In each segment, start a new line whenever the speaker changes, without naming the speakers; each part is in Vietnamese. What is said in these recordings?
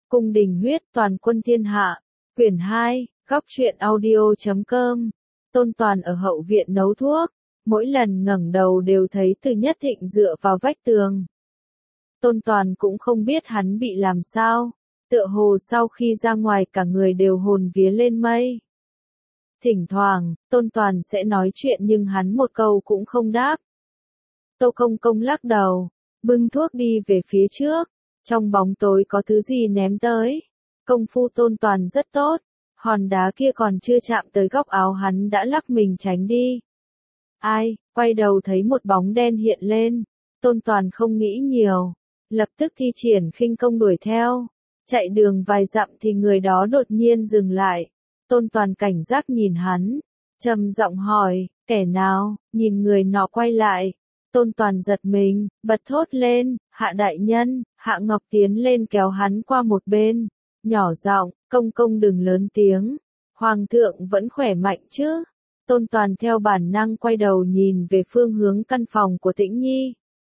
Cung đình huyết toàn quân thiên hạ, quyển 2, góc truyện audio.com. Tôn Toàn ở hậu viện nấu thuốc, mỗi lần ngẩng đầu đều thấy Từ Nhất Thịnh dựa vào vách tường. Tôn Toàn cũng không biết hắn bị làm sao, tựa hồ sau khi ra ngoài cả người đều hồn vía lên mây. Thỉnh thoảng, Tôn Toàn sẽ nói chuyện nhưng hắn một câu cũng không đáp. Tô Công Công lắc đầu, bưng thuốc đi về phía trước, trong bóng tối có thứ gì ném tới. Công phu Tôn Toàn rất tốt, hòn đá kia còn chưa chạm tới góc áo hắn đã lắc mình tránh đi. Ai, quay đầu thấy một bóng đen hiện lên, Tôn Toàn không nghĩ nhiều, lập tức thi triển khinh công đuổi theo. Chạy đường vài dặm thì người đó đột nhiên dừng lại. Tôn Toàn cảnh giác nhìn hắn, trầm giọng hỏi, kẻ nào? Nhìn người nọ quay lại, Tôn Toàn giật mình, bật thốt lên, Hạ đại nhân. Hạ Ngọc tiến lên kéo hắn qua một bên, nhỏ giọng, Công công đừng lớn tiếng, Hoàng thượng vẫn khỏe mạnh chứ? Tôn Toàn theo bản năng quay đầu nhìn về phương hướng căn phòng của Tĩnh Nhi.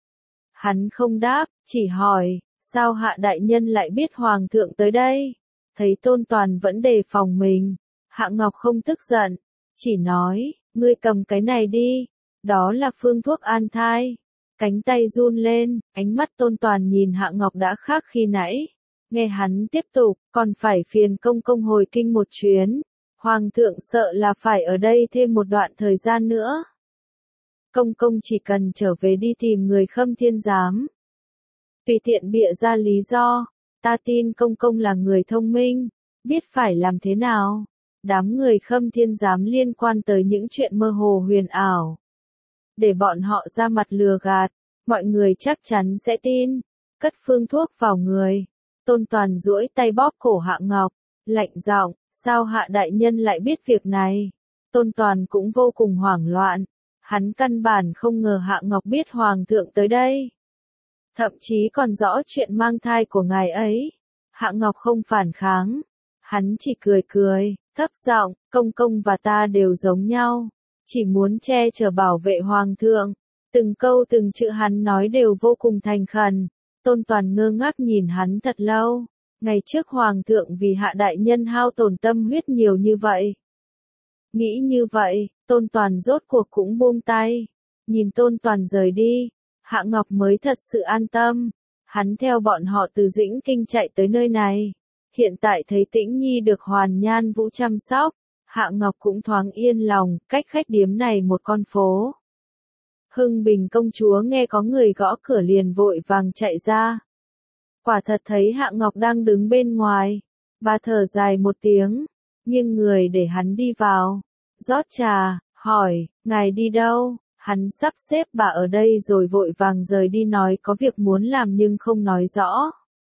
Hắn không đáp, chỉ hỏi, sao Hạ đại nhân lại biết Hoàng thượng tới đây? Thấy Tôn Toàn vẫn đề phòng mình, Hạ Ngọc không tức giận, chỉ nói, ngươi cầm cái này đi, đó là phương thuốc an thai. Cánh tay run lên, ánh mắt Tôn Toàn nhìn Hạ Ngọc đã khác khi nãy. Nghe hắn tiếp tục, còn phải phiền công công hồi kinh một chuyến. Hoàng thượng sợ là phải ở đây thêm một đoạn thời gian nữa. Công công chỉ cần trở về đi tìm người Khâm Thiên Giám. Tùy tiện bịa ra lý do, ta tin công công là người thông minh, biết phải làm thế nào. Đám người Khâm Thiên Giám liên quan tới những chuyện mơ hồ huyền ảo. Để bọn họ ra mặt lừa gạt, mọi người chắc chắn sẽ tin. Cất phương thuốc vào người, Tôn Toàn duỗi tay bóp cổ Hạ Ngọc, lạnh giọng, sao Hạ đại nhân lại biết việc này? Tôn Toàn cũng vô cùng hoảng loạn, hắn căn bản không ngờ Hạ Ngọc biết Hoàng thượng tới đây. Thậm chí còn rõ chuyện mang thai của ngài ấy. Hạ Ngọc không phản kháng, hắn chỉ cười cười, thấp giọng, công công và ta đều giống nhau, chỉ muốn che chở bảo vệ Hoàng thượng. Từng câu từng chữ hắn nói đều vô cùng thành khẩn. Tôn Toàn ngơ ngác nhìn hắn thật lâu. Ngày trước Hoàng thượng vì Hạ đại nhân hao tổn tâm huyết nhiều như vậy. Nghĩ như vậy, Tôn Toàn rốt cuộc cũng buông tay. Nhìn Tôn Toàn rời đi, Hạ Ngọc mới thật sự an tâm. Hắn theo bọn họ từ Dĩnh Kinh chạy tới nơi này. Hiện tại thấy Tĩnh Nhi được Hoàn Nhan Vũ chăm sóc, Hạ Ngọc cũng thoáng yên lòng, cách khách điếm này một con phố. Hưng Bình công chúa nghe có người gõ cửa liền vội vàng chạy ra. Quả thật thấy Hạ Ngọc đang đứng bên ngoài. Bà thở dài một tiếng, nghiêng người để hắn đi vào. Rót trà, hỏi, ngài đi đâu? Hắn sắp xếp bà ở đây rồi vội vàng rời đi nói có việc muốn làm nhưng không nói rõ.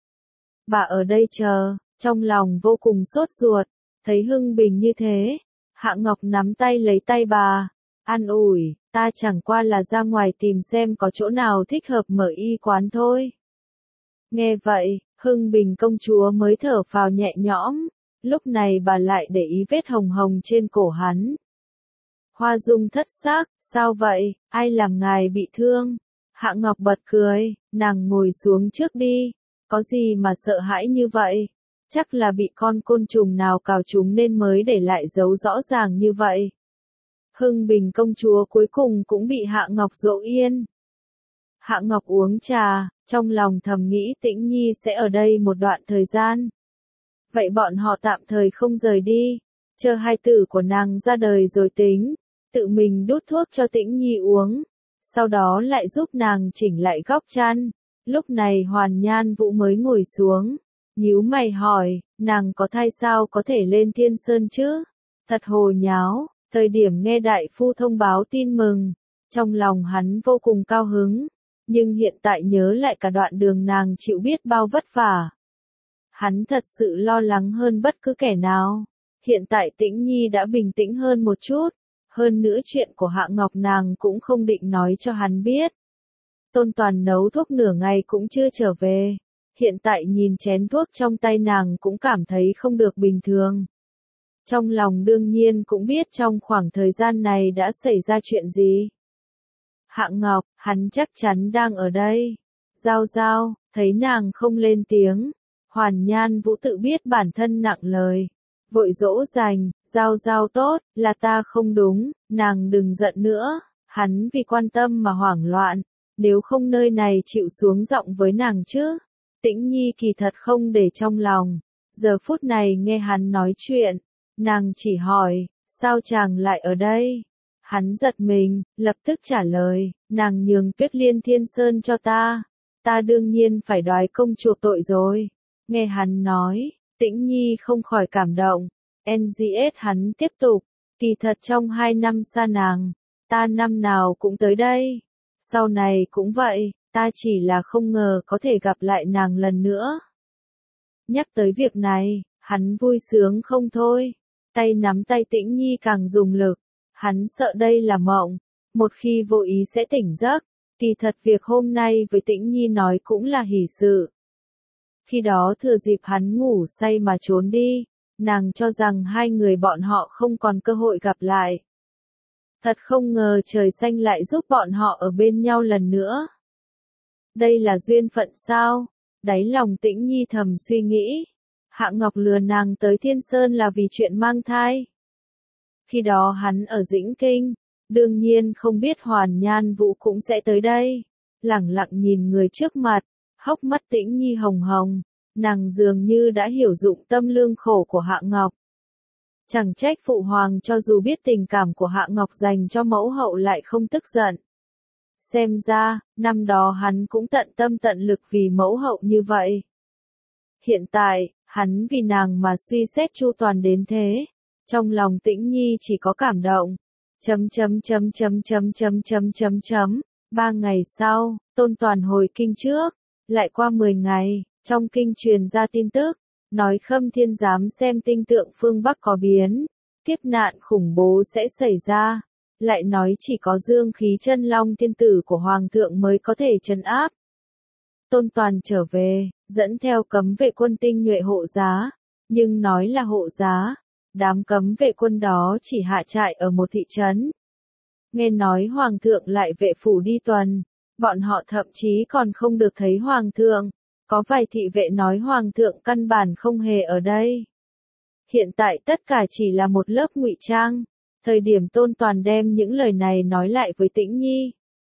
Bà ở đây chờ, trong lòng vô cùng sốt ruột, thấy Hưng Bình như thế. Hạ Ngọc nắm tay lấy tay bà, an ủi, ta chẳng qua là ra ngoài tìm xem có chỗ nào thích hợp mở y quán thôi. Nghe vậy, Hưng Bình công chúa mới thở phào nhẹ nhõm, lúc này bà lại để ý vết hồng hồng trên cổ hắn. Hoa Dung thất sắc, sao vậy, ai làm ngài bị thương? Hạ Ngọc bật cười, nàng ngồi xuống trước đi, có gì mà sợ hãi như vậy? Chắc là bị con côn trùng nào cào trúng nên mới để lại dấu rõ ràng như vậy. Hưng Bình công chúa cuối cùng cũng bị Hạ Ngọc dỗ yên. Hạ Ngọc uống trà, trong lòng thầm nghĩ Tĩnh Nhi sẽ ở đây một đoạn thời gian. Vậy bọn họ tạm thời không rời đi, chờ hai tử của nàng ra đời rồi tính, tự mình đút thuốc cho Tĩnh Nhi uống, sau đó lại giúp nàng chỉnh lại góc chăn. Lúc này Hoàn Nhan Vũ mới ngồi xuống, nhíu mày hỏi, nàng có thai sao có thể lên Thiên Sơn chứ? Thật hồ nháo. Thời điểm nghe đại phu thông báo tin mừng, trong lòng hắn vô cùng cao hứng, nhưng hiện tại nhớ lại cả đoạn đường nàng chịu biết bao vất vả. Hắn thật sự lo lắng hơn bất cứ kẻ nào. Hiện tại Tĩnh Nhi đã bình tĩnh hơn một chút, hơn nữa chuyện của Hạ Ngọc nàng cũng không định nói cho hắn biết. Tôn Toàn nấu thuốc nửa ngày cũng chưa trở về, hiện tại nhìn chén thuốc trong tay nàng cũng cảm thấy không được bình thường. Trong lòng đương nhiên cũng biết trong khoảng thời gian này đã xảy ra chuyện gì. Hạ Ngọc, hắn chắc chắn đang ở đây. Giao Giao, thấy nàng không lên tiếng, Hoàn Nhan Vũ tự biết bản thân nặng lời, vội dỗ dành, Giao Giao tốt, là ta không đúng, nàng đừng giận nữa, hắn vì quan tâm mà hoảng loạn, nếu không nơi này chịu xuống giọng với nàng chứ. Tĩnh Nhi kỳ thật không để trong lòng, giờ phút này nghe hắn nói chuyện, nàng chỉ hỏi, sao chàng lại ở đây? Hắn giật mình, lập tức trả lời, nàng nhường Tuyết Liên Thiên Sơn cho ta đương nhiên phải đòi công chuộc tội rồi. Nghe hắn nói, Tĩnh Nhi không khỏi cảm động, NGS hắn tiếp tục, kỳ thật trong 2 năm xa nàng, ta năm nào cũng tới đây, sau này cũng vậy, ta chỉ là không ngờ có thể gặp lại nàng lần nữa. Nhắc tới việc này, hắn vui sướng không thôi, tay nắm tay Tĩnh Nhi càng dùng lực, hắn sợ đây là mộng, một khi vô ý sẽ tỉnh giấc, kỳ thật việc hôm nay với Tĩnh Nhi nói cũng là hỷ sự. Khi đó thừa dịp hắn ngủ say mà trốn đi, nàng cho rằng hai người bọn họ không còn cơ hội gặp lại. Thật không ngờ trời xanh lại giúp bọn họ ở bên nhau lần nữa. Đây là duyên phận sao? Đáy lòng Tĩnh Nhi thầm suy nghĩ. Hạ Ngọc lừa nàng tới Thiên Sơn là vì chuyện mang thai. Khi đó hắn ở Dĩnh Kinh, đương nhiên không biết Hoàn Nhan Vũ cũng sẽ tới đây. Lẳng lặng nhìn người trước mặt, hốc mắt Tĩnh Nhi hồng hồng, nàng dường như đã hiểu dụng tâm lương khổ của Hạ Ngọc. Chẳng trách phụ hoàng cho dù biết tình cảm của Hạ Ngọc dành cho mẫu hậu lại không tức giận. Xem ra, năm đó hắn cũng tận tâm tận lực vì mẫu hậu như vậy. Hiện tại, hắn vì nàng mà suy xét chu toàn đến thế. Trong lòng Tĩnh Nhi chỉ có cảm động. 3 ngày sau, Tôn Toàn hồi kinh trước. Lại qua 10 ngày, trong kinh truyền ra tin tức, nói Khâm Thiên Giám xem tinh tượng phương Bắc có biến, kiếp nạn khủng bố sẽ xảy ra. Lại nói chỉ có dương khí chân long thiên tử của Hoàng thượng mới có thể trấn áp. Tôn Toàn trở về, dẫn theo cấm vệ quân tinh nhuệ hộ giá, nhưng nói là hộ giá, đám cấm vệ quân đó chỉ hạ trại ở một thị trấn. Nghe nói Hoàng thượng lại vệ phủ đi tuần, bọn họ thậm chí còn không được thấy Hoàng thượng, có vài thị vệ nói Hoàng thượng căn bản không hề ở đây. Hiện tại tất cả chỉ là một lớp ngụy trang. Thời điểm Tôn Toàn đem những lời này nói lại với Tĩnh Nhi,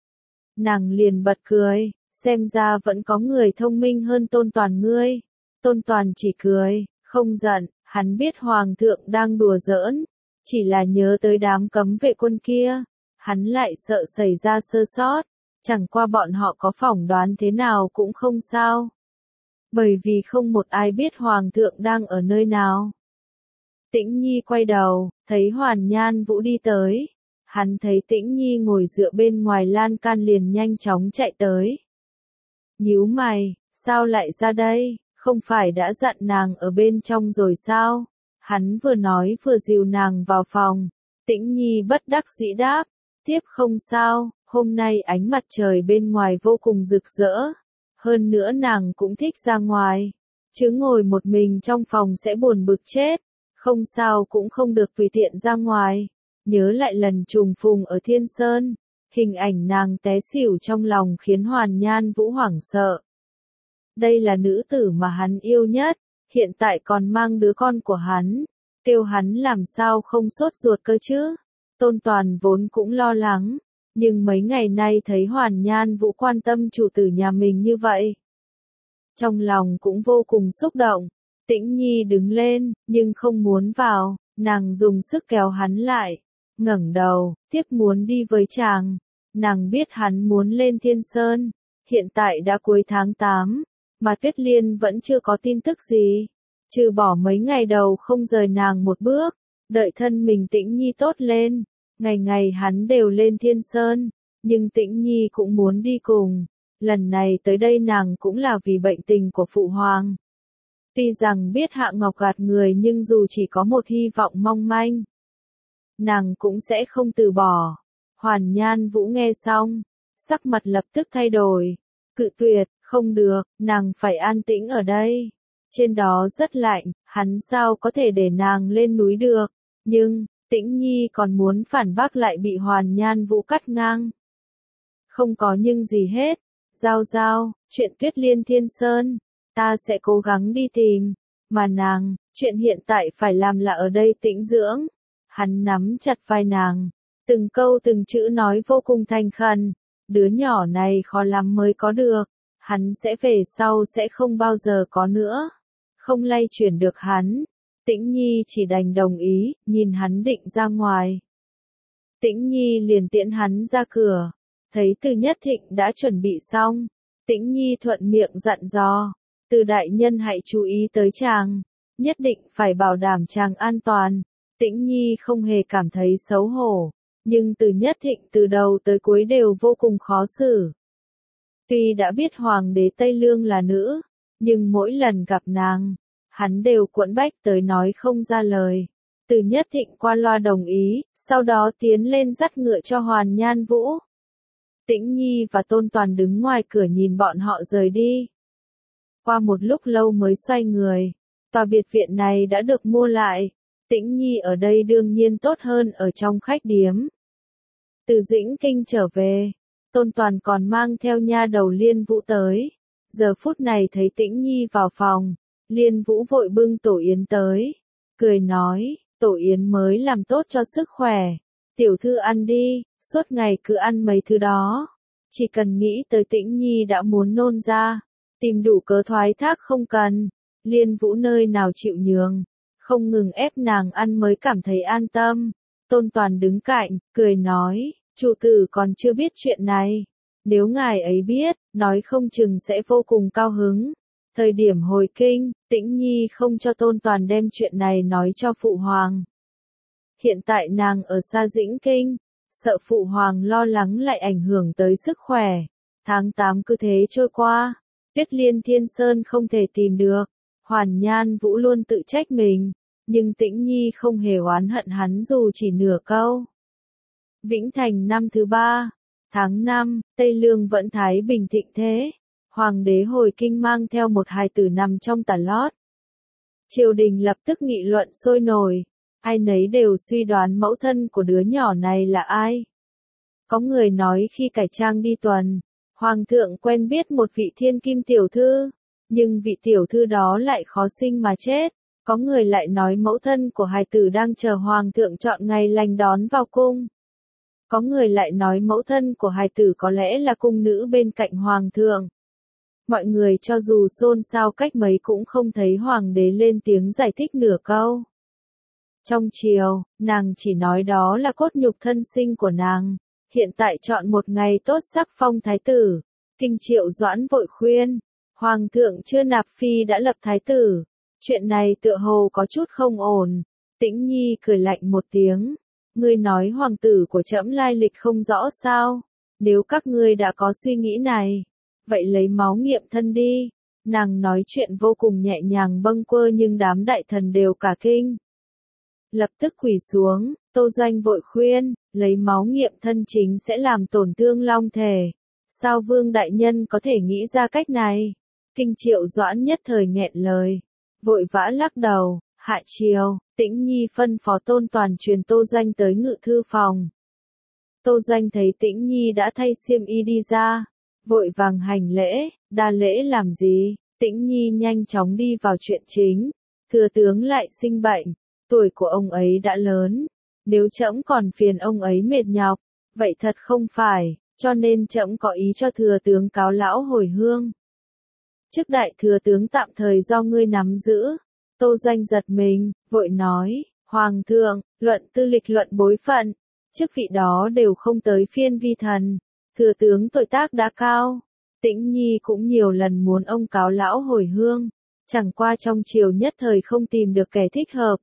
nàng liền bật cười, xem ra vẫn có người thông minh hơn Tôn Toàn ngươi. Tôn Toàn chỉ cười, không giận, hắn biết Hoàng thượng đang đùa giỡn, chỉ là nhớ tới đám cấm vệ quân kia, hắn lại sợ xảy ra sơ sót, chẳng qua bọn họ có phỏng đoán thế nào cũng không sao. Bởi vì không một ai biết Hoàng thượng đang ở nơi nào. Tĩnh Nhi quay đầu, thấy Hoàn Nhan Vũ đi tới. Hắn thấy Tĩnh Nhi ngồi dựa bên ngoài lan can liền nhanh chóng chạy tới. Nhíu mày, sao lại ra đây, không phải đã dặn nàng ở bên trong rồi sao? Hắn vừa nói vừa dìu nàng vào phòng. Tĩnh Nhi bất đắc dĩ đáp, tiếp không sao, hôm nay ánh mặt trời bên ngoài vô cùng rực rỡ. Hơn nữa nàng cũng thích ra ngoài, chứ ngồi một mình trong phòng sẽ buồn bực chết. Không sao cũng không được tùy tiện ra ngoài. Nhớ lại lần trùng phùng ở Thiên Sơn, hình ảnh nàng té xỉu trong lòng khiến Hoàn Nhan Vũ hoảng sợ. Đây là nữ tử mà hắn yêu nhất, hiện tại còn mang đứa con của hắn, kêu hắn làm sao không sốt ruột cơ chứ. Tôn Toàn vốn cũng lo lắng, nhưng mấy ngày nay thấy Hoàn Nhan Vũ quan tâm chủ tử nhà mình như vậy, trong lòng cũng vô cùng xúc động. Tĩnh Nhi đứng lên, nhưng không muốn vào, nàng dùng sức kéo hắn lại, ngẩng đầu, tiếp muốn đi với chàng. Nàng biết hắn muốn lên Thiên Sơn, hiện tại đã cuối tháng 8, mà Tuyết Liên vẫn chưa có tin tức gì, trừ bỏ mấy ngày đầu không rời nàng một bước, đợi thân mình Tĩnh Nhi tốt lên, ngày ngày hắn đều lên Thiên Sơn, nhưng Tĩnh Nhi cũng muốn đi cùng, lần này tới đây nàng cũng là vì bệnh tình của Phụ Hoàng. Tuy rằng biết Hạ Ngọc gạt người nhưng dù chỉ có một hy vọng mong manh, nàng cũng sẽ không từ bỏ. Hoàn Nhan Vũ nghe xong, sắc mặt lập tức thay đổi, cự tuyệt, không được, nàng phải an tĩnh ở đây. Trên đó rất lạnh, hắn sao có thể để nàng lên núi được, nhưng, Tĩnh Nhi còn muốn phản bác lại bị Hoàn Nhan Vũ cắt ngang. Không có nhưng gì hết, Giao Giao, chuyện Tuyết Liên Thiên Sơn. Ta sẽ cố gắng đi tìm. Mà nàng, chuyện hiện tại phải làm là ở đây tĩnh dưỡng. Hắn nắm chặt vai nàng, từng câu từng chữ nói vô cùng thành khẩn. Đứa nhỏ này khó lắm mới có được. Hắn sẽ về sau sẽ không bao giờ có nữa. Không lay chuyển được hắn. Tĩnh Nhi chỉ đành đồng ý, nhìn hắn định ra ngoài. Tĩnh Nhi liền tiễn hắn ra cửa. Thấy Từ Nhất Thịnh đã chuẩn bị xong. Tĩnh Nhi thuận miệng dặn dò. Từ đại nhân hãy chú ý tới chàng. Nhất định phải bảo đảm chàng an toàn. Tĩnh Nhi không hề cảm thấy xấu hổ. Nhưng Từ Nhất Thịnh từ đầu tới cuối đều vô cùng khó xử. Tuy đã biết Hoàng đế Tây Lương là nữ, nhưng mỗi lần gặp nàng, hắn đều cuộn bách tới nói không ra lời. Từ Nhất Thịnh qua loa đồng ý, sau đó tiến lên dắt ngựa cho Hoàn Nhan Vũ. Tĩnh Nhi và Tôn Toàn đứng ngoài cửa nhìn bọn họ rời đi. Qua một lúc lâu mới xoay người, tòa biệt viện này đã được mua lại. Tĩnh Nhi ở đây đương nhiên tốt hơn ở trong khách điếm. Từ Dĩnh Kinh trở về, Tôn Toàn còn mang theo nha đầu Liên Vũ tới. Giờ phút này thấy Tĩnh Nhi vào phòng, Liên Vũ vội bưng tổ yến tới, cười nói, tổ yến mới làm tốt cho sức khỏe. Tiểu thư ăn đi, suốt ngày cứ ăn mấy thứ đó. Chỉ cần nghĩ tới Tĩnh Nhi đã muốn nôn ra, tìm đủ cớ thoái thác không cần. Liên Vũ nơi nào chịu nhường, không ngừng ép nàng ăn mới cảm thấy an tâm. Tôn Toàn đứng cạnh, cười nói, chủ tử còn chưa biết chuyện này. Nếu ngài ấy biết, nói không chừng sẽ vô cùng cao hứng. Thời điểm hồi kinh, Tĩnh Nhi không cho Tôn Toàn đem chuyện này nói cho Phụ Hoàng. Hiện tại nàng ở xa Dĩnh Kinh, sợ Phụ Hoàng lo lắng lại ảnh hưởng tới sức khỏe. Tháng 8 cứ thế trôi qua, Tuyết Liên Thiên Sơn không thể tìm được. Hoàn Nhan Vũ luôn tự trách mình, nhưng Tĩnh Nhi không hề oán hận hắn dù chỉ nửa câu. Vĩnh Thành năm thứ 3, tháng 5, Tây Lương vẫn thái bình thịnh thế. Hoàng đế hồi kinh mang theo một hài tử nằm trong tà lót. Triều đình lập tức nghị luận sôi nổi, ai nấy đều suy đoán mẫu thân của đứa nhỏ này là ai. Có người nói khi cải trang đi tuần, Hoàng thượng quen biết một vị thiên kim tiểu thư, nhưng vị tiểu thư đó lại khó sinh mà chết. Có người lại nói mẫu thân của hài tử đang chờ Hoàng thượng chọn ngày lành đón vào cung. Có người lại nói mẫu thân của hài tử có lẽ là cung nữ bên cạnh Hoàng thượng. Mọi người cho dù xôn xao cách mấy cũng không thấy Hoàng đế lên tiếng giải thích nửa câu. Trong triều, nàng chỉ nói đó là cốt nhục thân sinh của nàng. Hiện tại chọn một ngày tốt sắc phong thái tử. Kinh Triệu Doãn vội khuyên, Hoàng thượng chưa nạp phi đã lập thái tử. Chuyện này tựa hồ có chút không ổn. Tĩnh Nhi cười lạnh một tiếng. Ngươi nói hoàng tử của trẫm lai lịch không rõ sao? Nếu các ngươi đã có suy nghĩ này, vậy lấy máu nghiệm thân đi. Nàng nói chuyện vô cùng nhẹ nhàng bâng quơ nhưng đám đại thần đều cả kinh. Lập tức quỳ xuống, Tô Doanh vội khuyên, lấy máu nghiệm thân chính sẽ làm tổn thương long thể. Sao Vương đại nhân có thể nghĩ ra cách này? Kinh Triệu Doãn nhất thời nghẹn lời, vội vã lắc đầu. Hạ triều, Tĩnh Nhi phân phó Tôn Toàn truyền Tô Doanh tới ngự thư phòng. Tô Doanh thấy Tĩnh Nhi đã thay xiêm y đi ra, vội vàng hành lễ. Đa lễ làm gì? Tĩnh Nhi nhanh chóng đi vào chuyện chính. Thừa tướng lại sinh bệnh, tuổi của ông ấy đã lớn, nếu trẫm còn phiền ông ấy mệt nhọc, vậy thật không phải, cho nên trẫm có ý cho thừa tướng cáo lão hồi hương. Chức đại thừa tướng tạm thời do ngươi nắm giữ. Tô Doanh giật mình, vội nói, Hoàng thượng, luận tư lịch luận bối phận, chức vị đó đều không tới phiên vi thần. Thừa tướng tuổi tác đã cao, Tĩnh Nhi cũng nhiều lần muốn ông cáo lão hồi hương, chẳng qua trong triều nhất thời không tìm được kẻ thích hợp.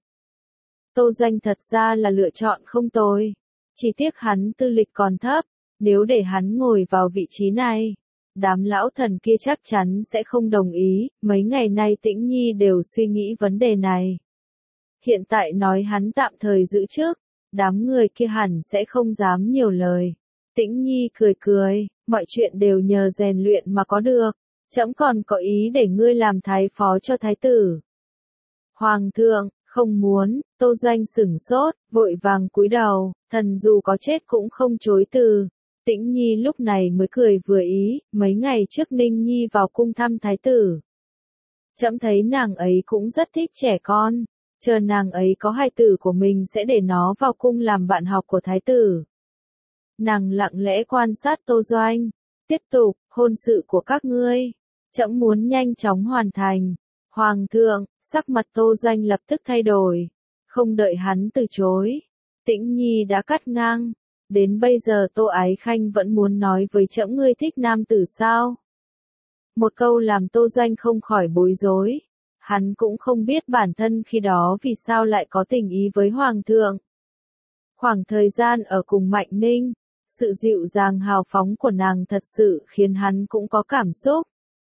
Tô Doanh thật ra là lựa chọn không tồi, chỉ tiếc hắn tư lịch còn thấp, nếu để hắn ngồi vào vị trí này, đám lão thần kia chắc chắn sẽ không đồng ý. Mấy ngày nay Tĩnh Nhi đều suy nghĩ vấn đề này. Hiện tại nói hắn tạm thời giữ chức, đám người kia hẳn sẽ không dám nhiều lời. Tĩnh Nhi cười cười, mọi chuyện đều nhờ rèn luyện mà có được. Trẫm còn có ý để ngươi làm thái phó cho thái tử. Hoàng thượng, không muốn. Tô Doanh sửng sốt, vội vàng cúi đầu, thần dù có chết cũng không chối từ. Tĩnh Nhi lúc này mới cười vừa ý, mấy ngày trước Ninh Nhi vào cung thăm thái tử. Trẫm thấy nàng ấy cũng rất thích trẻ con, chờ nàng ấy có hài tử của mình sẽ để nó vào cung làm bạn học của thái tử. Nàng lặng lẽ quan sát Tô Doanh, tiếp tục, hôn sự của các ngươi, trẫm muốn nhanh chóng hoàn thành. Hoàng thượng, sắc mặt Tô Doanh lập tức thay đổi, không đợi hắn từ chối. Tĩnh Nhi đã cắt ngang, đến bây giờ Tô Ái Khanh vẫn muốn nói với trẫm ngươi thích nam tử sao? Một câu làm Tô Doanh không khỏi bối rối. Hắn cũng không biết bản thân khi đó vì sao lại có tình ý với Hoàng thượng. Khoảng thời gian ở cùng Mạnh Ninh, sự dịu dàng hào phóng của nàng thật sự khiến hắn cũng có cảm xúc.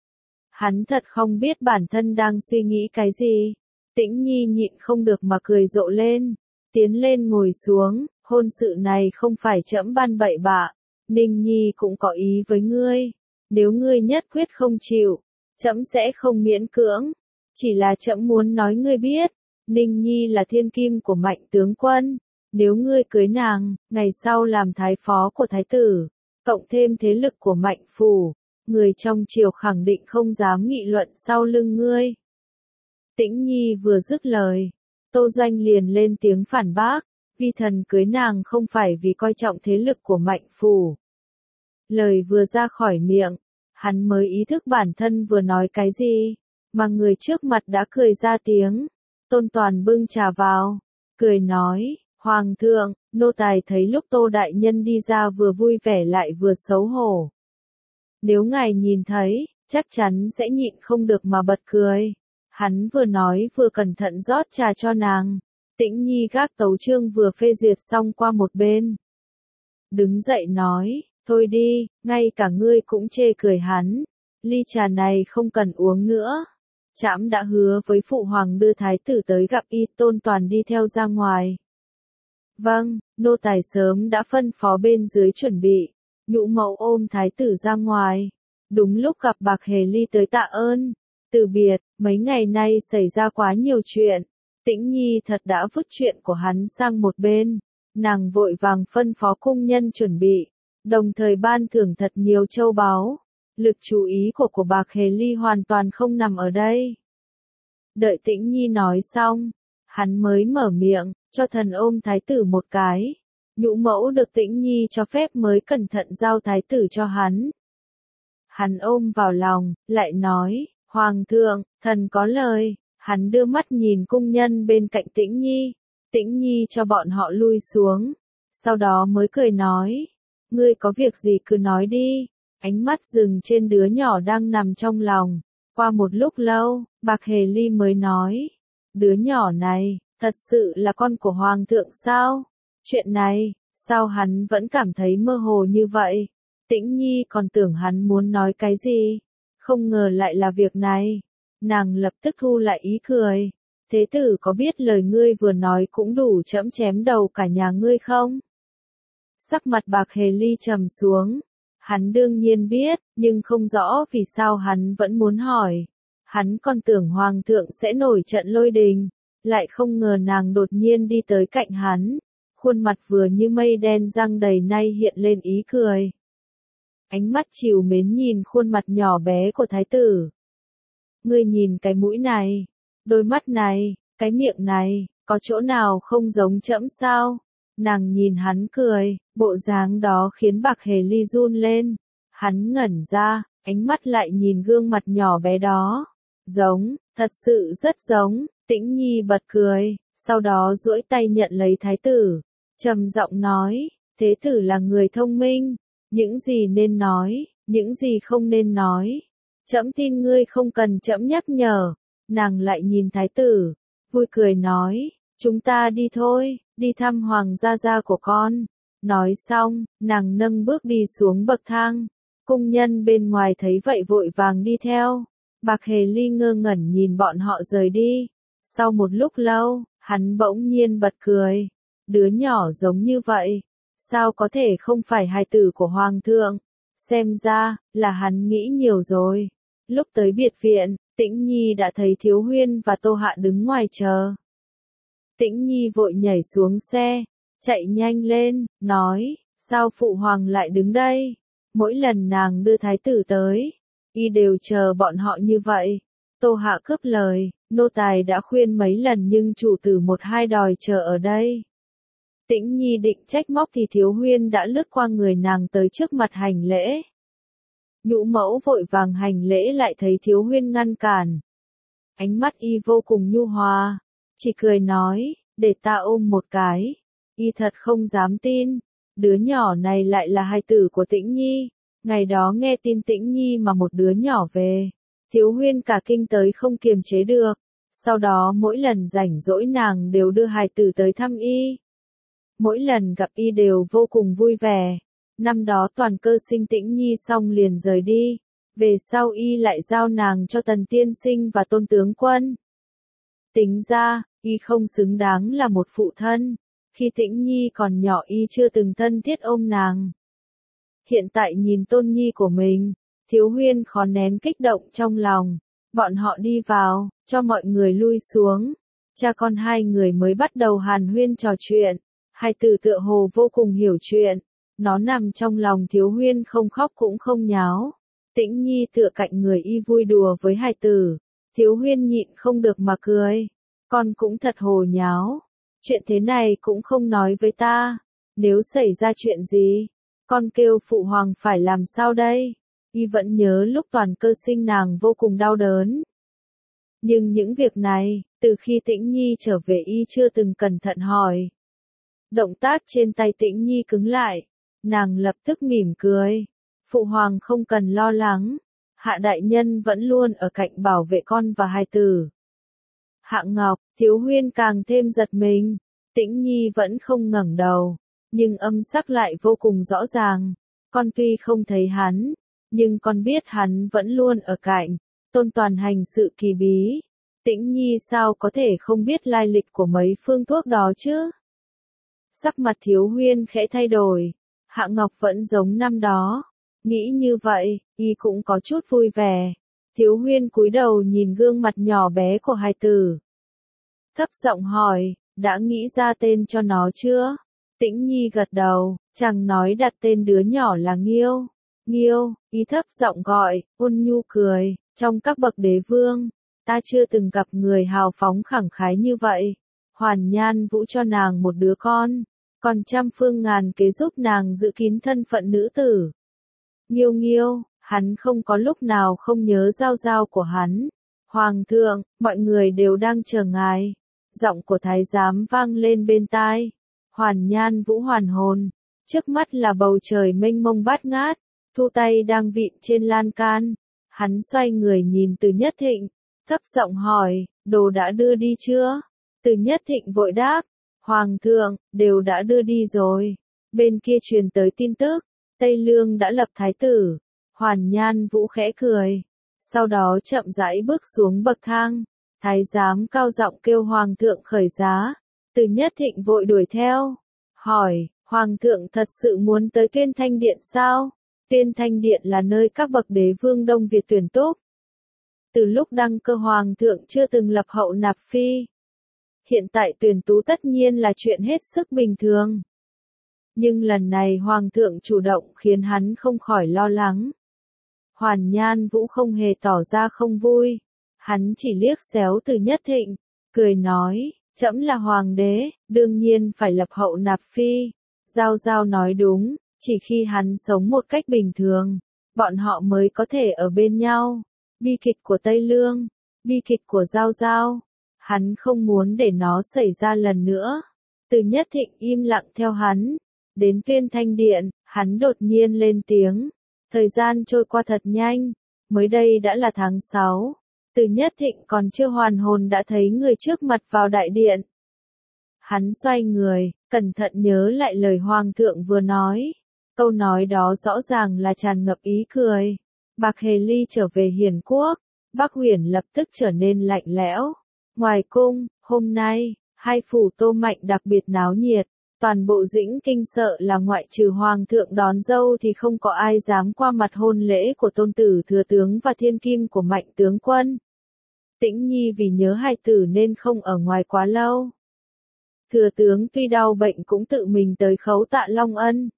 Hắn thật không biết bản thân đang suy nghĩ cái gì. Tĩnh Nhi nhịn không được mà cười rộ lên, tiến lên ngồi xuống, hôn sự này không phải trẫm ban bậy bạ, Ninh Nhi cũng có ý với ngươi, nếu ngươi nhất quyết không chịu, trẫm sẽ không miễn cưỡng, chỉ là trẫm muốn nói ngươi biết, Ninh Nhi là thiên kim của Mạnh tướng quân, nếu ngươi cưới nàng, ngày sau làm thái phó của thái tử, cộng thêm thế lực của Mạnh phủ, người trong triều khẳng định không dám nghị luận sau lưng ngươi. Tĩnh Nhi vừa dứt lời, Tô Doanh liền lên tiếng phản bác, vi thần cưới nàng không phải vì coi trọng thế lực của Mạnh phủ. Lời vừa ra khỏi miệng, hắn mới ý thức bản thân vừa nói cái gì, mà người trước mặt đã cười ra tiếng. Tôn Toàn bưng trà vào, cười nói, Hoàng thượng, nô tài thấy lúc Tô đại nhân đi ra vừa vui vẻ lại vừa xấu hổ. Nếu ngài nhìn thấy, chắc chắn sẽ nhịn không được mà bật cười. Hắn vừa nói vừa cẩn thận rót trà cho nàng. Tĩnh Nhi gác tấu chương vừa phê duyệt xong qua một bên. Đứng dậy nói, thôi đi, ngay cả ngươi cũng chê cười hắn. Ly trà này không cần uống nữa. Trẫm đã hứa với phụ hoàng đưa thái tử tới gặp y. Tôn Toàn đi theo ra ngoài. Vâng, nô tài sớm đã phân phó bên dưới chuẩn bị. Nhũ mẫu ôm thái tử ra ngoài. Đúng lúc gặp Bạc Hề Ly tới tạ ơn. Từ biệt, mấy ngày nay xảy ra quá nhiều chuyện. Tĩnh Nhi thật đã vứt chuyện của hắn sang một bên. Nàng vội vàng phân phó cung nhân chuẩn bị. Đồng thời ban thưởng thật nhiều châu báu. Lực chú ý của Bạc Hề Ly hoàn toàn không nằm ở đây. Đợi Tĩnh Nhi nói xong, hắn mới mở miệng, cho thần ôm thái tử một cái. Nhũ mẫu được Tĩnh Nhi cho phép mới cẩn thận giao thái tử cho hắn. Hắn ôm vào lòng, lại nói, Hoàng thượng, thần có lời. Hắn đưa mắt nhìn cung nhân bên cạnh Tĩnh Nhi. Tĩnh Nhi cho bọn họ lui xuống. Sau đó mới cười nói, ngươi có việc gì cứ nói đi. Ánh mắt dừng trên đứa nhỏ đang nằm trong lòng. Qua một lúc lâu, Bạc Hề Ly mới nói, đứa nhỏ này, thật sự là con của Hoàng thượng sao? Chuyện này, sao hắn vẫn cảm thấy mơ hồ như vậy? Tĩnh Nhi còn tưởng hắn muốn nói cái gì? Không ngờ lại là việc này. Nàng lập tức thu lại ý cười. Thế tử có biết lời ngươi vừa nói cũng đủ trẫm chém đầu cả nhà ngươi không? Sắc mặt Bạc Hề Ly trầm xuống. Hắn đương nhiên biết, nhưng không rõ vì sao hắn vẫn muốn hỏi. Hắn còn tưởng Hoàng thượng sẽ nổi trận lôi đình. Lại không ngờ nàng đột nhiên đi tới cạnh hắn. Khuôn mặt vừa như mây đen răng đầy nay hiện lên ý cười. Ánh mắt trìu mến nhìn khuôn mặt nhỏ bé của thái tử. Ngươi nhìn cái mũi này, đôi mắt này, cái miệng này, có chỗ nào không giống trẫm sao? Nàng nhìn hắn cười, bộ dáng đó khiến Bạc Hề Ly run lên. Hắn ngẩn ra, ánh mắt lại nhìn gương mặt nhỏ bé đó. Giống, thật sự rất giống. Tĩnh Nhi bật cười, sau đó duỗi tay nhận lấy thái tử. Trầm giọng nói, thế tử là người thông minh. Những gì nên nói, những gì không nên nói. Trẫm tin ngươi không cần trẫm nhắc nhở. Nàng lại nhìn thái tử, vui cười nói, chúng ta đi thôi, đi thăm hoàng gia gia của con. Nói xong, nàng nâng bước đi xuống bậc thang. Cung nhân bên ngoài thấy vậy vội vàng đi theo. Bạc Hề Ly ngơ ngẩn nhìn bọn họ rời đi. Sau một lúc lâu, hắn bỗng nhiên bật cười. Đứa nhỏ giống như vậy, sao có thể không phải hài tử của Hoàng thượng? Xem ra, là hắn nghĩ nhiều rồi. Lúc tới biệt viện, Tĩnh Nhi đã thấy Thiếu Huyên và Tô Hạ đứng ngoài chờ. Tĩnh Nhi vội nhảy xuống xe, chạy nhanh lên, nói, sao phụ hoàng lại đứng đây? Mỗi lần nàng đưa thái tử tới, y đều chờ bọn họ như vậy. Tô Hạ cướp lời, nô tài đã khuyên mấy lần nhưng chủ tử một hai đòi chờ ở đây. Tĩnh Nhi định trách móc thì Thiếu Huyên đã lướt qua người nàng tới trước mặt hành lễ. Nhũ mẫu vội vàng hành lễ lại thấy Thiếu Huyên ngăn cản. Ánh mắt y vô cùng nhu hòa, chỉ cười nói, để ta ôm một cái. Y thật không dám tin, đứa nhỏ này lại là hài tử của Tĩnh Nhi. Ngày đó nghe tin Tĩnh Nhi mà một đứa nhỏ về, Thiếu Huyên cả kinh tới không kiềm chế được. Sau đó mỗi lần rảnh rỗi nàng đều đưa hài tử tới thăm y. Mỗi lần gặp y đều vô cùng vui vẻ. Năm đó toàn cơ sinh Tĩnh Nhi xong liền rời đi. Về sau y lại giao nàng cho Tần Tiên Sinh và Tôn Tướng Quân. Tính ra, y không xứng đáng là một phụ thân. Khi Tĩnh Nhi còn nhỏ y chưa từng thân thiết ôm nàng. Hiện tại nhìn Tôn Nhi của mình, Thiếu Huyên khó nén kích động trong lòng. Bọn họ đi vào, cho mọi người lui xuống. Cha con hai người mới bắt đầu hàn huyên trò chuyện. Hai tử tựa hồ vô cùng hiểu chuyện. Nó nằm trong lòng Thiếu Huyên không khóc cũng không nháo. Tĩnh Nhi tựa cạnh người y vui đùa với hài tử. Thiếu Huyên nhịn không được mà cười. Con cũng thật hồ nháo. Chuyện thế này cũng không nói với ta. Nếu xảy ra chuyện gì, con kêu phụ hoàng phải làm sao đây? Y vẫn nhớ lúc toàn cơ sinh nàng vô cùng đau đớn. Nhưng những việc này, từ khi Tĩnh Nhi trở về y chưa từng cẩn thận hỏi. Động tác trên tay Tĩnh Nhi cứng lại. Nàng lập tức mỉm cười. Phụ hoàng không cần lo lắng. Hạ đại nhân vẫn luôn ở cạnh bảo vệ con và hài tử. Hạ Ngọc, Thiếu Huyên càng thêm giật mình. Tĩnh Nhi vẫn không ngẩng đầu. Nhưng âm sắc lại vô cùng rõ ràng. Con tuy không thấy hắn, nhưng con biết hắn vẫn luôn ở cạnh. Tôn Toàn hành sự kỳ bí. Tĩnh Nhi sao có thể không biết lai lịch của mấy phương thuốc đó chứ? Sắc mặt Thiếu Huyên khẽ thay đổi. Hạ Ngọc vẫn giống năm đó. Nghĩ như vậy, y cũng có chút vui vẻ. Thiếu Huyên cúi đầu nhìn gương mặt nhỏ bé của hài tử. Thấp giọng hỏi, đã nghĩ ra tên cho nó chưa? Tĩnh Nhi gật đầu, chàng nói đặt tên đứa nhỏ là Nghiêu. Nghiêu, y thấp giọng gọi, ôn nhu cười, trong các bậc đế vương, ta chưa từng gặp người hào phóng khẳng khái như vậy. Hoàn Nhan Vũ cho nàng một đứa con, còn trăm phương ngàn kế giúp nàng giữ kín thân phận nữ tử. Nghiêu Nghiêu, hắn không có lúc nào không nhớ giao giao của hắn. Hoàng thượng, mọi người đều đang chờ ngài. Giọng của thái giám vang lên bên tai. Hoàn Nhan Vũ hoàn hồn. Trước mắt là bầu trời mênh mông bát ngát. Thu tay đang vịn trên lan can. Hắn xoay người nhìn Từ Nhất Thịnh. Thấp giọng hỏi, đồ đã đưa đi chưa? Từ Nhất Thịnh vội đáp. Hoàng thượng, đều đã đưa đi rồi. Bên kia truyền tới tin tức. Tây Lương đã lập thái tử. Hoàn Nhan Vũ khẽ cười. Sau đó chậm rãi bước xuống bậc thang. Thái giám cao giọng kêu hoàng thượng khởi giá. Từ Nhất Thịnh vội đuổi theo. Hỏi, hoàng thượng thật sự muốn tới Tuyên Thanh Điện sao? Tuyên Thanh Điện là nơi các bậc đế vương Đông Việt tuyển túc. Từ lúc đăng cơ hoàng thượng chưa từng lập hậu nạp phi. Hiện tại tuyển tú tất nhiên là chuyện hết sức bình thường. Nhưng lần này hoàng thượng chủ động khiến hắn không khỏi lo lắng. Hoàn Nhan Vũ không hề tỏ ra không vui. Hắn chỉ liếc xéo Từ Nhất Thịnh, cười nói, trẫm là hoàng đế, đương nhiên phải lập hậu nạp phi. Giao Giao nói đúng, chỉ khi hắn sống một cách bình thường, bọn họ mới có thể ở bên nhau. Bi kịch của Tây Lương, bi kịch của Giao Giao, hắn không muốn để nó xảy ra lần nữa. Từ Nhất Thịnh im lặng theo hắn. Đến Tuyên Thanh Điện, hắn đột nhiên lên tiếng. Thời gian trôi qua thật nhanh, mới đây đã là tháng 6. Từ Nhất Thịnh còn chưa hoàn hồn đã thấy người trước mặt vào đại điện. Hắn xoay người, cẩn thận nhớ lại lời hoàng thượng vừa nói. Câu nói đó rõ ràng là tràn ngập ý cười. Bạc Hề Ly trở về Hiền Quốc, Bắc Huyền lập tức trở nên lạnh lẽo. Ngoài cung, hôm nay, hai phủ Tô Mạnh đặc biệt náo nhiệt. Toàn bộ Dĩnh Kinh sợ là ngoại trừ hoàng thượng đón dâu thì không có ai dám qua mặt hôn lễ của tôn tử thừa tướng và thiên kim của Mạnh tướng quân. Tĩnh Nhi vì nhớ hài tử nên không ở ngoài quá lâu. Thừa tướng tuy đau bệnh cũng tự mình tới khấu tạ Long Ân.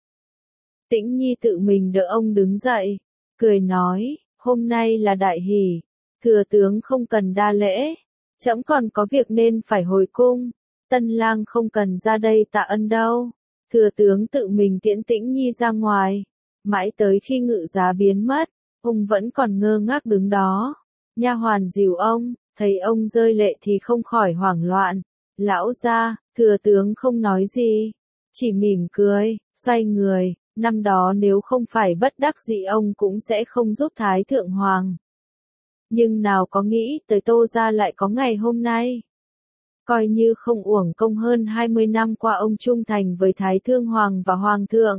Tĩnh Nhi tự mình đỡ ông đứng dậy, cười nói, hôm nay là đại hỷ, Thừa tướng không cần đa lễ, trẫm còn có việc nên phải hồi cung, tân lang không cần ra đây tạ ân đâu. Thừa tướng tự mình tiễn Tĩnh Nhi ra ngoài, mãi tới khi ngự giá biến mất, ông vẫn còn ngơ ngác đứng đó. Nha hoàn dìu ông, thấy ông rơi lệ thì không khỏi hoảng loạn. Lão gia, thừa tướng không nói gì, chỉ mỉm cười, xoay người. Năm đó nếu không phải bất đắc dĩ ông cũng sẽ không giúp Thái Thượng Hoàng. Nhưng nào có nghĩ tới Tô gia lại có ngày hôm nay. Coi như không uổng công hơn 20 năm qua ông trung thành với Thái Thượng Hoàng và Hoàng thượng.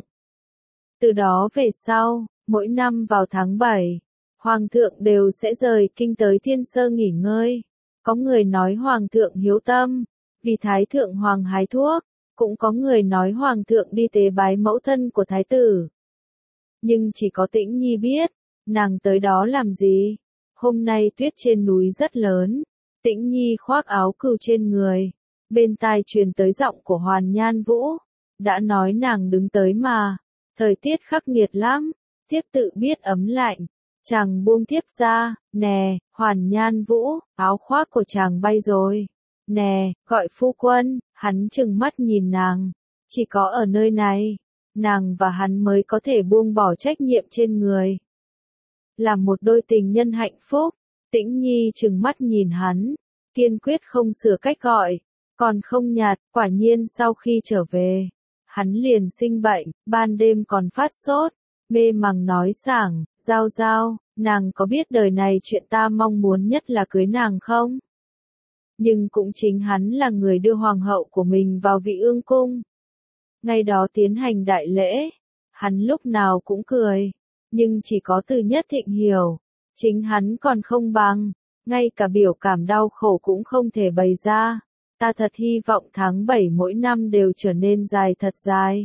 Từ đó về sau, mỗi năm vào tháng 7, Hoàng thượng đều sẽ rời kinh tới Thiên Sơ nghỉ ngơi. Có người nói Hoàng thượng hiếu tâm, vì Thái Thượng Hoàng hái thuốc, cũng có người nói Hoàng thượng đi tế bái mẫu thân của Thái tử. Nhưng chỉ có Tĩnh Nhi biết, nàng tới đó làm gì. Hôm nay tuyết trên núi rất lớn, Tĩnh Nhi khoác áo cừu trên người, bên tai truyền tới giọng của Hoàn Nhan Vũ. Đã nói nàng đứng tới mà, thời tiết khắc nghiệt lắm, thiếp tự biết ấm lạnh. Chàng buông thiếp ra, nè, Hoàn Nhan Vũ, áo khoác của chàng bay rồi. Nè, gọi phu quân, hắn trừng mắt nhìn nàng. Chỉ có ở nơi này, nàng và hắn mới có thể buông bỏ trách nhiệm trên người. Làm một đôi tình nhân hạnh phúc, Tĩnh Nhi trừng mắt nhìn hắn, kiên quyết không sửa cách gọi, còn không nhạt, quả nhiên sau khi trở về, hắn liền sinh bệnh, ban đêm còn phát sốt, mê màng nói sảng, Giao Giao, nàng có biết đời này chuyện ta mong muốn nhất là cưới nàng không? Nhưng cũng chính hắn là người đưa hoàng hậu của mình vào Vị Ương cung. Ngày đó tiến hành đại lễ, hắn lúc nào cũng cười, nhưng chỉ có Từ Nhất Thịnh hiểu, chính hắn còn không bằng, ngay cả biểu cảm đau khổ cũng không thể bày ra. Ta thật hy vọng tháng 7 mỗi năm đều trở nên dài thật dài.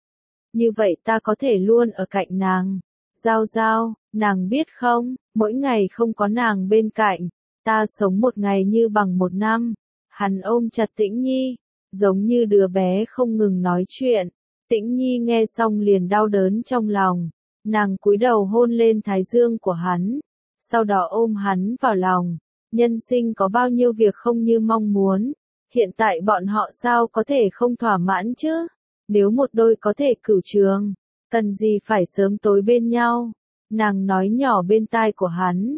Như vậy ta có thể luôn ở cạnh nàng. Giao Giao, nàng biết không, mỗi ngày không có nàng bên cạnh, ta sống một ngày như bằng một năm. Hắn ôm chặt Tĩnh Nhi, giống như đứa bé không ngừng nói chuyện. Tĩnh Nhi nghe xong liền đau đớn trong lòng, nàng cúi đầu hôn lên thái dương của hắn, sau đó ôm hắn vào lòng. Nhân sinh có bao nhiêu việc không như mong muốn, hiện tại bọn họ sao có thể không thỏa mãn chứ? Nếu một đôi có thể cửu trường, cần gì phải sớm tối bên nhau? Nàng nói nhỏ bên tai của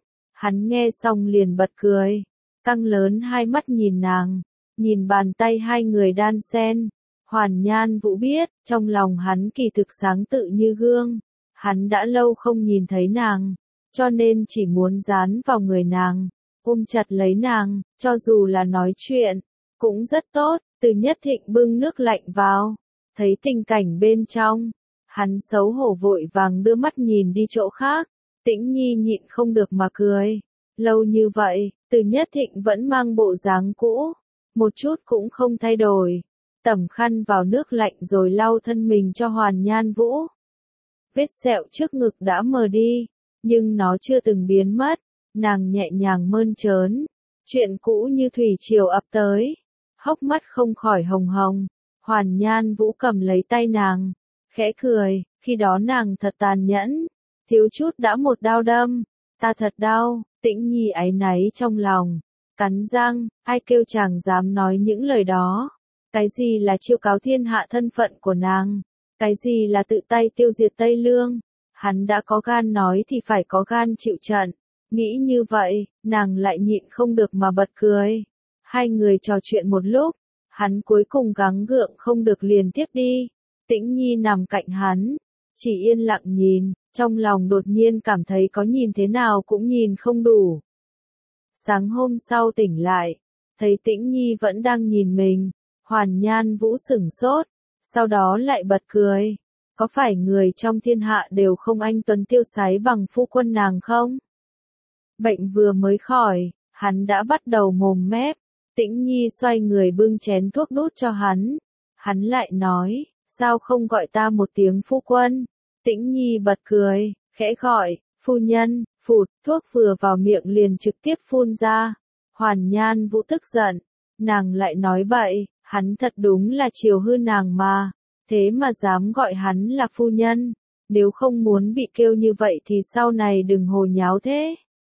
hắn nghe xong liền bật cười, căng lớn hai mắt nhìn nàng, nhìn bàn tay hai người đan xen. Hoàn Nhan Vũ biết, trong lòng hắn kỳ thực sáng tự như gương, hắn đã lâu không nhìn thấy nàng, cho nên chỉ muốn dán vào người nàng, ôm chặt lấy nàng, cho dù là nói chuyện, cũng rất tốt. Từ Nhất Thịnh bưng nước lạnh vào, thấy tình cảnh bên trong, hắn xấu hổ vội vàng đưa mắt nhìn đi chỗ khác. Tĩnh Nhi nhịn không được mà cười. Lâu như vậy, Từ Nhất Thịnh vẫn mang bộ dáng cũ, một chút cũng không thay đổi. Tẩm khăn vào nước lạnh rồi lau thân mình cho Hoàn Nhan Vũ. Vết sẹo trước ngực đã mờ đi, nhưng nó chưa từng biến mất. Nàng nhẹ nhàng mơn trớn, chuyện cũ như thủy triều ập tới, hốc mắt không khỏi hồng hồng. Hoàn Nhan Vũ cầm lấy tay nàng, khẽ cười, khi đó nàng thật tàn nhẫn, thiếu chút đã một đao đâm, ta thật đau. Tĩnh Nhi áy náy trong lòng, cắn răng, ai kêu chàng dám nói những lời đó. Cái gì là chiêu cáo thiên hạ thân phận của nàng, cái gì là tự tay tiêu diệt Tây Lương. Hắn đã có gan nói thì phải có gan chịu trận. Nghĩ như vậy, nàng lại nhịn không được mà bật cười. Hai người trò chuyện một lúc, hắn cuối cùng gắng gượng không được liền tiếp đi. Tĩnh Nhi nằm cạnh hắn, chỉ yên lặng nhìn, trong lòng đột nhiên cảm thấy có nhìn thế nào cũng nhìn không đủ. Sáng hôm sau tỉnh lại, thấy Tĩnh Nhi vẫn đang nhìn mình, Hoàn Nhan Vũ sửng sốt, sau đó lại bật cười. Có phải người trong thiên hạ đều không anh tuấn tiêu sái bằng phu quân nàng không? Bệnh vừa mới khỏi, hắn đã bắt đầu mồm mép. Tĩnh Nhi xoay người bưng chén thuốc đút cho hắn. Hắn lại nói, sao không gọi ta một tiếng phu quân? Tĩnh Nhi bật cười, khẽ gọi, phu nhân. Phụt, thuốc vừa vào miệng liền trực tiếp phun ra. Hoàn Nhan Vũ tức giận, nàng lại nói bậy, hắn thật đúng là chiều hư nàng mà, thế mà dám gọi hắn là phu nhân. Nếu không muốn bị kêu như vậy thì sau này đừng hồ nháo thế.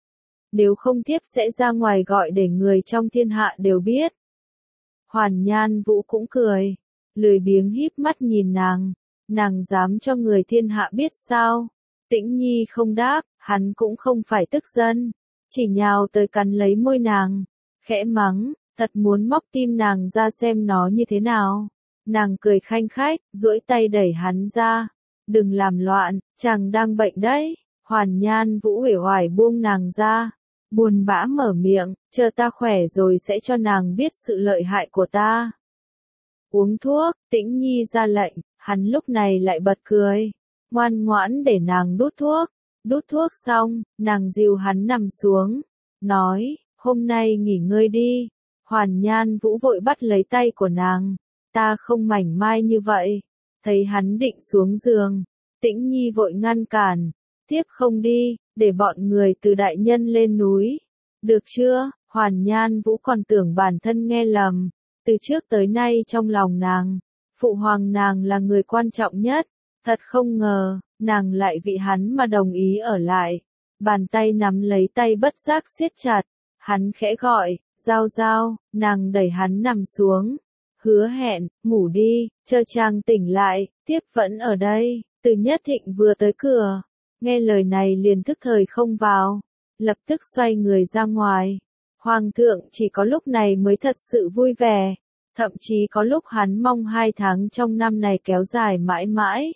nếu không thiếp sẽ ra ngoài gọi để người trong thiên hạ đều biết. Hoàn Nhan Vũ cũng cười, lười biếng híp mắt nhìn nàng dám cho người thiên hạ biết sao? Tĩnh Nhi không đáp, hắn cũng không phải tức giận, chỉ nhào tới cắn lấy môi nàng, khẽ mắng, thật muốn móc tim nàng ra xem nó như thế nào. Nàng cười khanh khách, duỗi tay đẩy hắn ra, đừng làm loạn, chàng đang bệnh đấy. Hoàn Nhan Vũ uể oải buông nàng ra, buồn bã mở miệng, chờ ta khỏe rồi sẽ cho nàng biết sự lợi hại của ta. Uống thuốc, Tĩnh Nhi ra lệnh, hắn lúc này lại bật cười, ngoan ngoãn để nàng đút thuốc. Đút thuốc xong, nàng dìu hắn nằm xuống, nói, hôm nay nghỉ ngơi đi. Hoàn Nhan Vũ vội bắt lấy tay của nàng, ta không mảnh mai như vậy. Thấy hắn định xuống giường, Tĩnh Nhi vội ngăn cản, tiếp không đi, để bọn người từ đại nhân lên núi. Được chưa? Hoàn Nhan Vũ còn tưởng bản thân nghe lầm, từ trước tới nay trong lòng nàng, phụ hoàng nàng là người quan trọng nhất, thật không ngờ, nàng lại vì hắn mà đồng ý ở lại. Bàn tay nắm lấy tay bất giác siết chặt, hắn khẽ gọi, Giao Giao, nàng đẩy hắn nằm xuống, hứa hẹn, ngủ đi, chờ chàng tỉnh lại, tiếp vẫn ở đây. Từ Nhất Thịnh vừa tới cửa, nghe lời này liền thức thời không vào, lập tức xoay người ra ngoài. Hoàng thượng chỉ có lúc này mới thật sự vui vẻ, thậm chí có lúc hắn mong 2 tháng trong năm này kéo dài mãi mãi.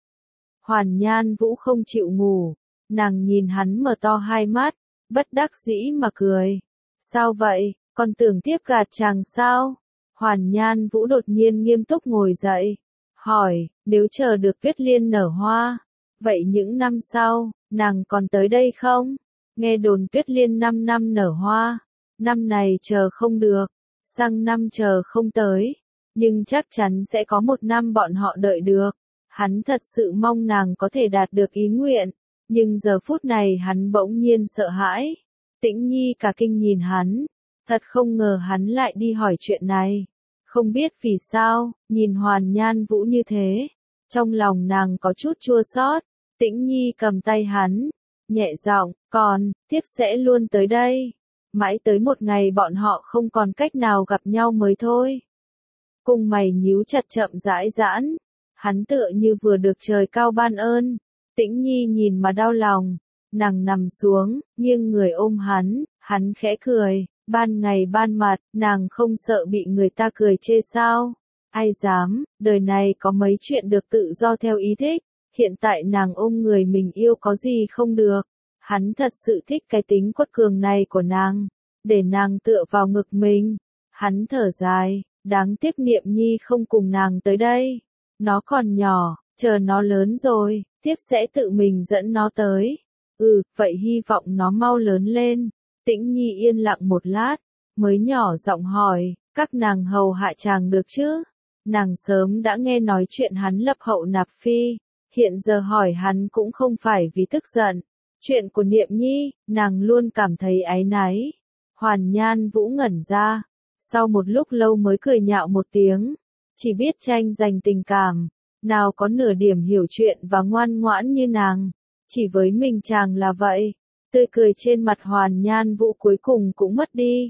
Hoàn Nhan Vũ không chịu ngủ, nàng nhìn hắn mở to hai mắt, bất đắc dĩ mà cười. Sao vậy, còn tưởng tiếp gạt chàng sao? Hoàn Nhan Vũ đột nhiên nghiêm túc ngồi dậy, hỏi, nếu chờ được Tuyết Liên nở hoa, vậy những năm sau, nàng còn tới đây không? Nghe đồn Tuyết Liên 5 năm nở hoa, năm này chờ không được, sang năm chờ không tới, nhưng chắc chắn sẽ có một năm bọn họ đợi được. Hắn thật sự mong nàng có thể đạt được ý nguyện, nhưng giờ phút này hắn bỗng nhiên sợ hãi. Tĩnh Nhi cả kinh nhìn hắn, thật không ngờ hắn lại đi hỏi chuyện này. Không biết vì sao, nhìn Hoàn Nhan Vũ như thế, trong lòng nàng có chút chua xót. Tĩnh Nhi cầm tay hắn, nhẹ giọng, còn, tiếp sẽ luôn tới đây. Mãi tới một ngày bọn họ không còn cách nào gặp nhau mới thôi. Cùng mày nhíu chặt chậm rãi giãn, hắn tựa như vừa được trời cao ban ơn. Tĩnh Nhi nhìn mà đau lòng, nàng nằm xuống, nghiêng người ôm hắn khẽ cười, ban ngày ban mặt, nàng không sợ bị người ta cười chê sao? Ai dám, đời này có mấy chuyện được tự do theo ý thích, hiện tại nàng ôm người mình yêu có gì không được. Hắn thật sự thích cái tính quật cường này của nàng, để nàng tựa vào ngực mình. Hắn thở dài, đáng tiếc Niệm Nhi không cùng nàng tới đây. Nó còn nhỏ, chờ nó lớn rồi, tiếp sẽ tự mình dẫn nó tới. Vậy hy vọng nó mau lớn lên. Tĩnh Nhi yên lặng một lát, mới nhỏ giọng hỏi, các nàng hầu hạ chàng được chứ? Nàng sớm đã nghe nói chuyện hắn lập hậu nạp phi, hiện giờ hỏi hắn cũng không phải vì tức giận. Chuyện của Niệm Nhi, nàng luôn cảm thấy áy náy. Hoàn Nhan Vũ ngẩn ra, sau một lúc lâu mới cười nhạo một tiếng, chỉ biết tranh giành tình cảm, nào có nửa điểm hiểu chuyện và ngoan ngoãn như nàng, chỉ với mình chàng là vậy. Tươi cười trên mặt Hoàn Nhan Vũ cuối cùng cũng mất đi.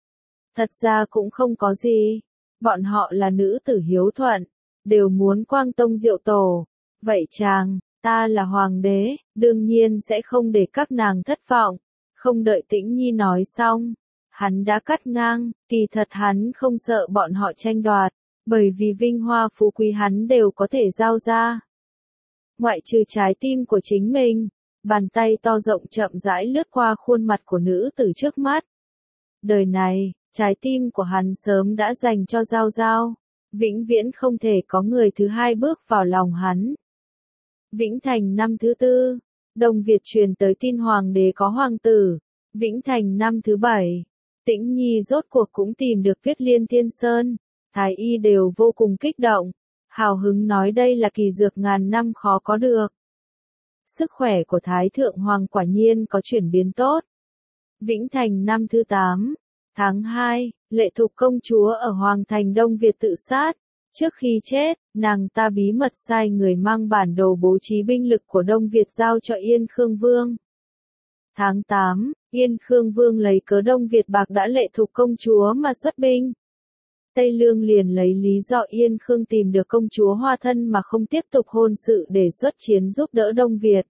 Thật ra cũng không có gì, bọn họ là nữ tử hiếu thuận, đều muốn quang tông diệu tổ. Vậy chàng, ta là hoàng đế, đương nhiên sẽ không để các nàng thất vọng. Không đợi Tĩnh Nhi nói xong, hắn đã cắt ngang, kỳ thật hắn không sợ bọn họ tranh đoạt, bởi vì vinh hoa phú quý hắn đều có thể giao ra. Ngoại trừ trái tim của chính mình, bàn tay to rộng chậm rãi lướt qua khuôn mặt của nữ tử trước mắt. Đời này, trái tim của hắn sớm đã dành cho Giao Giao, vĩnh viễn không thể có người thứ hai bước vào lòng hắn. Vĩnh Thành năm thứ 4, Đông Việt truyền tới tin hoàng đế có hoàng tử. Vĩnh Thành năm thứ 7, Tĩnh Nhi rốt cuộc cũng tìm được Tuyết Liên Thiên Sơn, thái y đều vô cùng kích động, hào hứng nói đây là kỳ dược ngàn năm khó có được. Sức khỏe của Thái Thượng Hoàng quả nhiên có chuyển biến tốt. Vĩnh Thành năm thứ 8, tháng 2, Lệ Thục công chúa ở Hoàng thành Đông Việt tự sát. Trước khi chết, nàng ta bí mật sai người mang bản đồ bố trí binh lực của Đông Việt giao cho Yên Khương Vương. Tháng 8, Yên Khương Vương lấy cớ Đông Việt Bạc đã lệ thục công chúa mà xuất binh. Tây Lương liền lấy lý do Yên Khương tìm được công chúa Hoa Thân mà không tiếp tục hôn sự để xuất chiến giúp đỡ Đông Việt.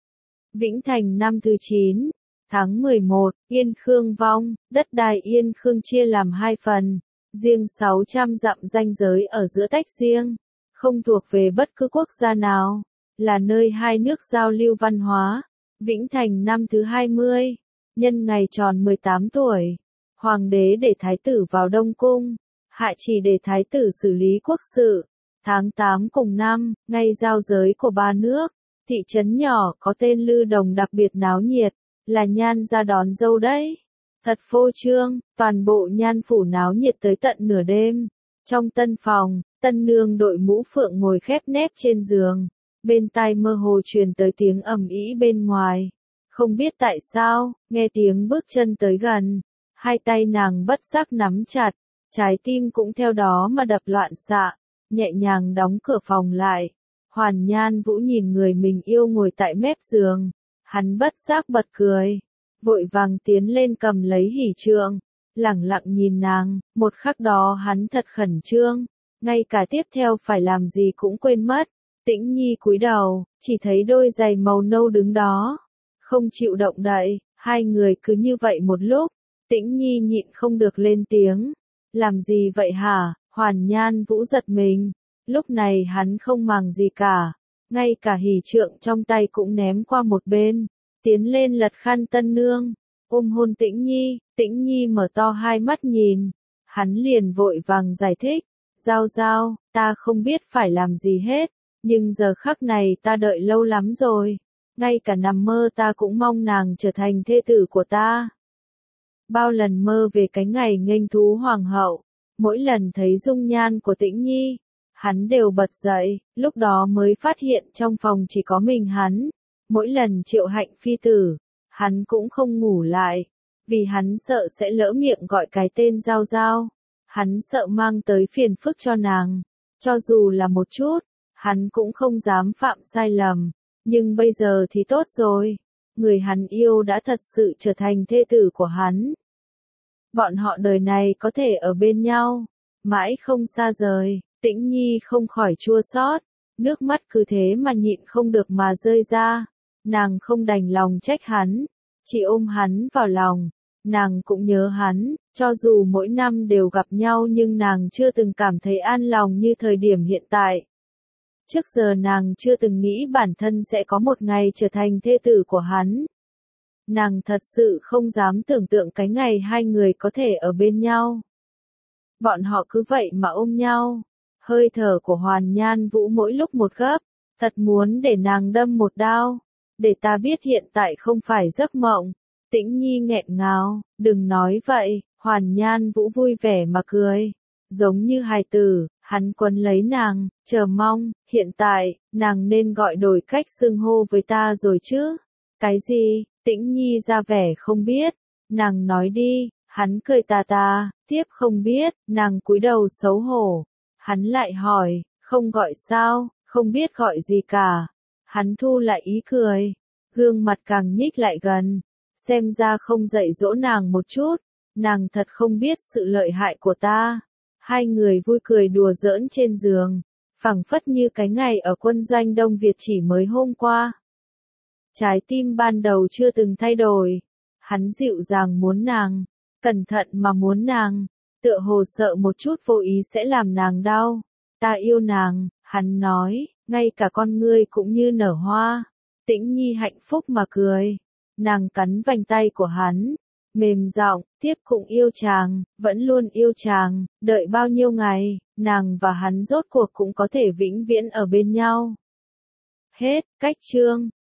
Vĩnh Thành năm thứ 9, tháng 11, Yên Khương vong, đất đai Yên Khương chia làm hai phần, riêng 600 dặm ranh giới ở giữa tách riêng, không thuộc về bất cứ quốc gia nào, là nơi hai nước giao lưu văn hóa. Vĩnh Thành năm thứ 20, nhân ngày tròn 18 tuổi, hoàng đế để thái tử vào Đông Cung, hạ chỉ để thái tử xử lý quốc sự. Tháng 8 cùng năm, ngay giao giới của ba nước, thị trấn nhỏ có tên Lư Đồng đặc biệt náo nhiệt, là Nhan ra đón dâu đấy. Thật phô trương, toàn bộ Nhan phủ náo nhiệt tới tận nửa đêm. Trong tân phòng, tân nương đội mũ phượng ngồi khép nép trên giường, bên tai mơ hồ truyền tới tiếng ầm ĩ bên ngoài. Không biết tại sao, nghe tiếng bước chân tới gần, hai tay nàng bất giác nắm chặt, trái tim cũng theo đó mà đập loạn xạ, nhẹ nhàng đóng cửa phòng lại. Hoàn Nhan Vũ nhìn người mình yêu ngồi tại mép giường, hắn bất giác bật cười, vội vàng tiến lên cầm lấy hỷ trượng, lẳng lặng nhìn nàng, một khắc đó hắn thật khẩn trương, ngay cả tiếp theo phải làm gì cũng quên mất. Tĩnh Nhi cúi đầu, chỉ thấy đôi giày màu nâu đứng đó, không chịu động đậy, hai người cứ như vậy một lúc, Tĩnh Nhi nhịn không được lên tiếng, làm gì vậy hả? Hoàn Nhan Vũ giật mình, lúc này hắn không màng gì cả, ngay cả hỷ trượng trong tay cũng ném qua một bên, tiến lên lật khăn tân nương, ôm hôn Tĩnh Nhi. Tĩnh Nhi mở to hai mắt nhìn, hắn liền vội vàng giải thích, Giao Giao, ta không biết phải làm gì hết, nhưng giờ khắc này ta đợi lâu lắm rồi, ngay cả nằm mơ ta cũng mong nàng trở thành thê tử của ta. Bao lần mơ về cái ngày nghênh thú hoàng hậu, mỗi lần thấy dung nhan của Tĩnh Nhi, hắn đều bật dậy, lúc đó mới phát hiện trong phòng chỉ có mình hắn. Mỗi lần triệu hạnh phi tử, hắn cũng không ngủ lại, vì hắn sợ sẽ lỡ miệng gọi cái tên Giao Giao. Hắn sợ mang tới phiền phức cho nàng, cho dù là một chút, hắn cũng không dám phạm sai lầm. Nhưng bây giờ thì tốt rồi, người hắn yêu đã thật sự trở thành thê tử của hắn. Bọn họ đời này có thể ở bên nhau, mãi không xa rời. Tĩnh Nhi không khỏi chua xót, nước mắt cứ thế mà nhịn không được mà rơi ra. Nàng không đành lòng trách hắn, chỉ ôm hắn vào lòng. Nàng cũng nhớ hắn, cho dù mỗi năm đều gặp nhau nhưng nàng chưa từng cảm thấy an lòng như thời điểm hiện tại. Trước giờ nàng chưa từng nghĩ bản thân sẽ có một ngày trở thành thê tử của hắn. Nàng thật sự không dám tưởng tượng cái ngày hai người có thể ở bên nhau. Bọn họ cứ vậy mà ôm nhau. Hơi thở của Hoàn Nhan Vũ mỗi lúc một gấp, thật muốn để nàng đâm một đao. Để ta biết hiện tại không phải giấc mộng. Tĩnh Nhi nghẹn ngào, đừng nói vậy. Hoàn Nhan Vũ vui vẻ mà cười, giống như hài tử. Hắn quấn lấy nàng, chờ mong, hiện tại, nàng nên gọi đổi cách xưng hô với ta rồi chứ. Cái gì? Tĩnh Nhi ra vẻ không biết. Nàng nói đi. Hắn cười tà, tiếp không biết. Nàng cúi đầu xấu hổ. Hắn lại hỏi, không gọi sao, không biết gọi gì cả. Hắn thu lại ý cười, gương mặt càng nhích lại gần. Xem ra không dạy dỗ nàng một chút, nàng thật không biết sự lợi hại của ta. Hai người vui cười đùa giỡn trên giường, phảng phất như cái ngày ở quân doanh Đông Việt chỉ mới hôm qua. Trái tim ban đầu chưa từng thay đổi, hắn dịu dàng muốn nàng, cẩn thận mà muốn nàng, tựa hồ sợ một chút vô ý sẽ làm nàng đau. Ta yêu nàng, hắn nói, ngay cả con ngươi cũng như nở hoa. Tĩnh Nhi hạnh phúc mà cười, nàng cắn vành tay của hắn, mềm giọng, tiếp cũng yêu chàng, vẫn luôn yêu chàng, đợi bao nhiêu ngày, nàng và hắn rốt cuộc cũng có thể vĩnh viễn ở bên nhau. Hết, cách chương.